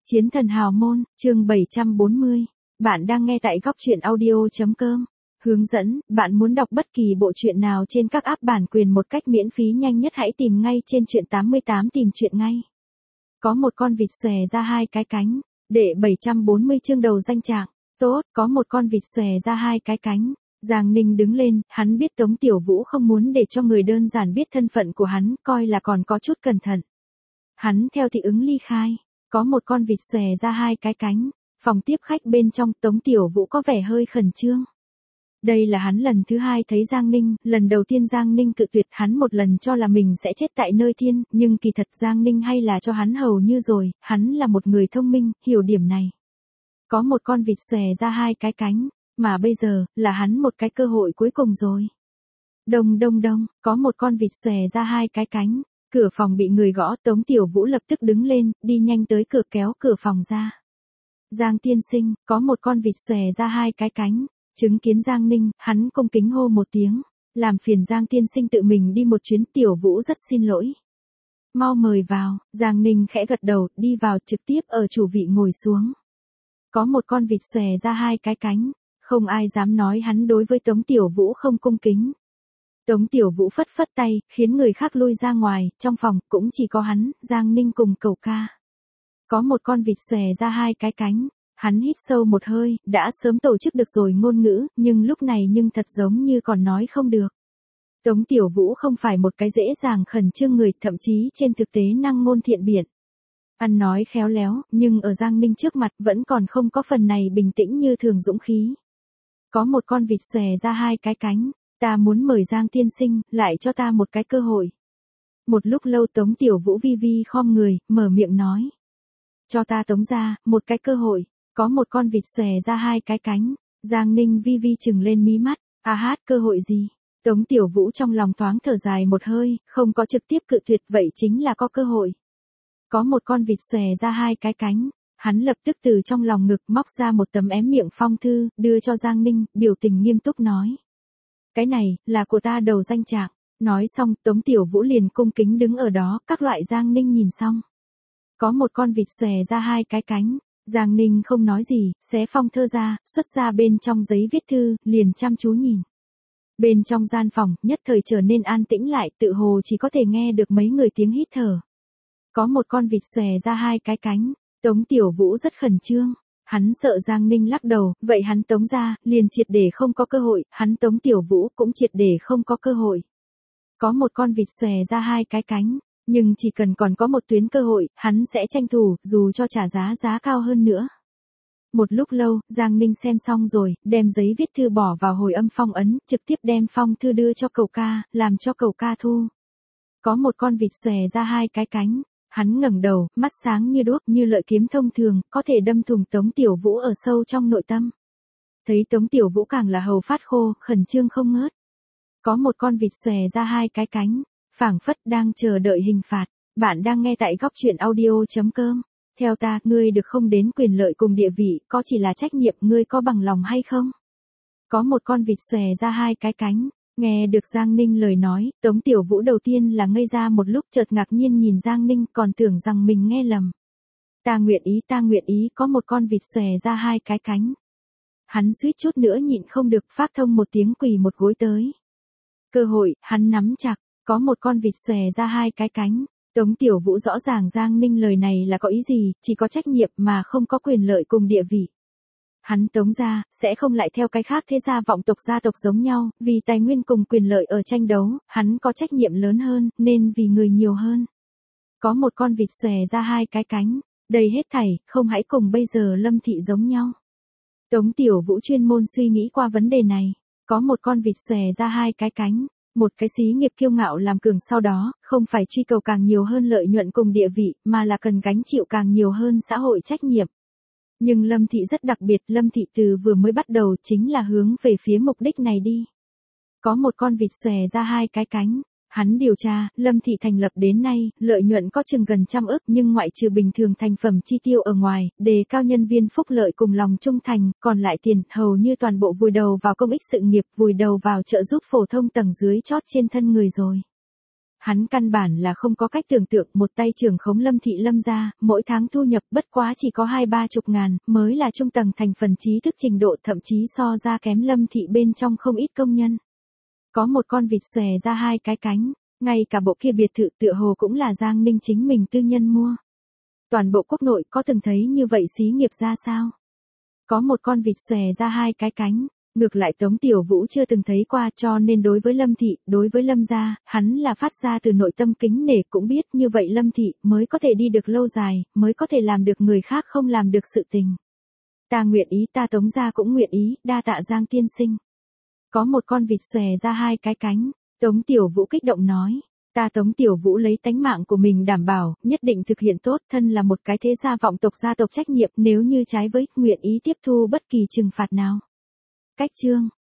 Chiến thần hào môn, chương 740. Bạn đang nghe tại góc truyện audio.com. Hướng dẫn, bạn muốn đọc bất kỳ bộ truyện nào trên các app bản quyền một cách miễn phí nhanh nhất hãy tìm ngay trên truyện 88 tìm truyện ngay. Có một con vịt xòe ra hai cái cánh. Đệ 740 chương đầu danh trạng. Tốt, có một con vịt xòe ra hai cái cánh. Giang Ninh đứng lên, hắn biết Tống Tiểu Vũ không muốn để cho người đơn giản biết thân phận của hắn, coi là còn có chút cẩn thận. Hắn theo thị ứng ly khai. Có một con vịt xòe ra hai cái cánh. Phòng tiếp khách bên trong, Tống Tiểu Vũ có vẻ hơi khẩn trương. Đây là hắn lần thứ hai thấy Giang Ninh, lần đầu tiên Giang Ninh cự tuyệt hắn một lần cho là mình sẽ chết tại nơi thiên, nhưng kỳ thật Giang Ninh hay là cho hắn hầu như rồi, hắn là một người thông minh, hiểu điểm này. Có một con vịt xòe ra hai cái cánh, mà bây giờ, là hắn một cái cơ hội cuối cùng rồi. Đông đông đông, có một con vịt xòe ra hai cái cánh. Cửa phòng bị người gõ, Tống Tiểu Vũ lập tức đứng lên, đi nhanh tới cửa kéo cửa phòng ra. Giang tiên sinh, có một con vịt xòe ra hai cái cánh. Chứng kiến Giang Ninh, hắn cung kính hô một tiếng. Làm phiền Giang tiên sinh tự mình đi một chuyến, Tiểu Vũ rất xin lỗi. Mau mời vào, Giang Ninh khẽ gật đầu, đi vào trực tiếp ở chủ vị ngồi xuống. Có một con vịt xòe ra hai cái cánh. Không ai dám nói hắn đối với Tống Tiểu Vũ không cung kính. Tống Tiểu Vũ phất phất tay, khiến người khác lui ra ngoài, trong phòng cũng chỉ có hắn, Giang Ninh cùng cậu ca. Có một con vịt xòe ra hai cái cánh, hắn hít sâu một hơi, đã sớm tổ chức được rồi ngôn ngữ, nhưng lúc này thật giống như còn nói không được. Tống Tiểu Vũ không phải một cái dễ dàng khẩn trương người, thậm chí trên thực tế năng ngôn thiện biện. Ăn nói khéo léo, nhưng ở Giang Ninh trước mặt vẫn còn không có phần này bình tĩnh như thường dũng khí. Có một con vịt xòe ra hai cái cánh. Ta muốn mời Giang tiên sinh, lại cho ta một cái cơ hội. Một lúc lâu Tống Tiểu Vũ vi vi khom người, mở miệng nói. Cho ta Tống ra, một cái cơ hội. Có một con vịt xòe ra hai cái cánh. Giang Ninh vi vi chừng lên mí mắt. À hát, cơ hội gì? Tống Tiểu Vũ trong lòng thoáng thở dài một hơi, không có trực tiếp cự tuyệt, vậy chính là có cơ hội. Có một con vịt xòe ra hai cái cánh. Hắn lập tức từ trong lòng ngực móc ra một tấm ém miệng phong thư, đưa cho Giang Ninh, biểu tình nghiêm túc nói. Cái này, là của ta đầu danh trạng. Nói xong, Tống Tiểu Vũ liền cung kính đứng ở đó, các loại Giang Ninh nhìn xong. Có một con vịt xòe ra hai cái cánh. Giang Ninh không nói gì, xé phong thơ ra, xuất ra bên trong giấy viết thư, liền chăm chú nhìn. Bên trong gian phòng, nhất thời trở nên an tĩnh lại, tự hồ chỉ có thể nghe được mấy người tiếng hít thở. Có một con vịt xòe ra hai cái cánh. Tống Tiểu Vũ rất khẩn trương. Hắn sợ Giang Ninh lắc đầu, vậy hắn Tống ra, liền triệt để không có cơ hội, hắn Tống Tiểu Vũ cũng triệt để không có cơ hội. Có một con vịt xòe ra hai cái cánh, nhưng chỉ cần còn có một tuyến cơ hội, hắn sẽ tranh thủ, dù cho trả giá cao hơn nữa. Một lúc lâu, Giang Ninh xem xong rồi, đem giấy viết thư bỏ vào hồi âm phong ấn, trực tiếp đem phong thư đưa cho cậu ca, làm cho cậu ca thu. Có một con vịt xòe ra hai cái cánh. Hắn ngẩng đầu, mắt sáng như đuốc, như lợi kiếm thông thường, có thể đâm thủng Tống Tiểu Vũ ở sâu trong nội tâm. Thấy Tống Tiểu Vũ càng là hầu phát khô, khẩn trương không ngớt. Có một con vịt xòe ra hai cái cánh, phảng phất đang chờ đợi hình phạt. Bạn đang nghe tại góc truyện audio.com. Theo ta, ngươi được không đến quyền lợi cùng địa vị, có chỉ là trách nhiệm, ngươi có bằng lòng hay không? Có một con vịt xòe ra hai cái cánh. Nghe được Giang Ninh lời nói, Tống Tiểu Vũ đầu tiên là ngây ra một lúc, chợt ngạc nhiên nhìn Giang Ninh, còn tưởng rằng mình nghe lầm. Ta nguyện ý, có một con vịt xòe ra hai cái cánh. Hắn suýt chút nữa nhịn không được, phát thông một tiếng quỳ một gối tới. Cơ hội, hắn nắm chặt, có một con vịt xòe ra hai cái cánh. Tống Tiểu Vũ rõ ràng Giang Ninh lời này là có ý gì, chỉ có trách nhiệm mà không có quyền lợi cùng địa vị. Hắn Tống ra, sẽ không lại theo cái khác thế gia vọng tộc gia tộc giống nhau, vì tài nguyên cùng quyền lợi ở tranh đấu, hắn có trách nhiệm lớn hơn, nên vì người nhiều hơn. Có một con vịt xòe ra hai cái cánh, đây hết thảy, không hãy cùng bây giờ Lâm Thị giống nhau. Tống Tiểu Vũ chuyên môn suy nghĩ qua vấn đề này, có một con vịt xòe ra hai cái cánh, một cái xí nghiệp kiêu ngạo làm cường sau đó, không phải truy cầu càng nhiều hơn lợi nhuận cùng địa vị, mà là cần gánh chịu càng nhiều hơn xã hội trách nhiệm. Nhưng Lâm Thị rất đặc biệt, Lâm Thị từ vừa mới bắt đầu chính là hướng về phía mục đích này đi. Có một con vịt xòe ra hai cái cánh. Hắn điều tra, Lâm Thị thành lập đến nay, lợi nhuận có chừng gần 100 ức, nhưng ngoại trừ bình thường thành phẩm chi tiêu ở ngoài, đề cao nhân viên phúc lợi cùng lòng trung thành, còn lại tiền, hầu như toàn bộ vùi đầu vào công ích sự nghiệp, vùi đầu vào trợ giúp phổ thông tầng dưới chót trên thân người rồi. hắn căn bản là không có cách tưởng tượng một tay trưởng khống Lâm thị Lâm gia, mỗi tháng thu nhập bất quá chỉ có 2-3 chục ngàn, mới là trung tầng thành phần trí thức trình độ thậm chí so ra kém Lâm thị bên trong không ít công nhân. Có một con vịt xòe ra hai cái cánh, ngay cả bộ kia biệt thự tựa hồ cũng là Giang Ninh chính mình tư nhân mua. Toàn bộ quốc nội có từng thấy như vậy xí nghiệp ra sao? Có một con vịt xòe ra hai cái cánh. Ngược lại Tống Tiểu Vũ chưa từng thấy qua, cho nên đối với Lâm thị, đối với Lâm gia, hắn là phát ra từ nội tâm kính nể, cũng biết như vậy Lâm thị mới có thể đi được lâu dài, mới có thể làm được người khác không làm được sự tình. Ta nguyện ý, ta Tống gia cũng nguyện ý, đa tạ Giang tiên sinh. Có một con vịt xòe ra hai cái cánh, Tống Tiểu Vũ kích động nói. Ta Tống Tiểu Vũ lấy tánh mạng của mình đảm bảo, nhất định thực hiện tốt, thân là một cái thế gia vọng tộc gia tộc trách nhiệm, nếu như trái với, nguyện ý tiếp thu bất kỳ trừng phạt nào. Cách chương